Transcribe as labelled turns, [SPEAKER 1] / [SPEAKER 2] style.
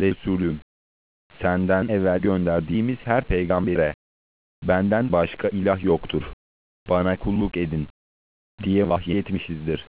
[SPEAKER 1] Resulüm, senden evvel gönderdiğimiz her peygambere, benden başka ilah yoktur, bana kulluk edin diye vahyetmişizdir.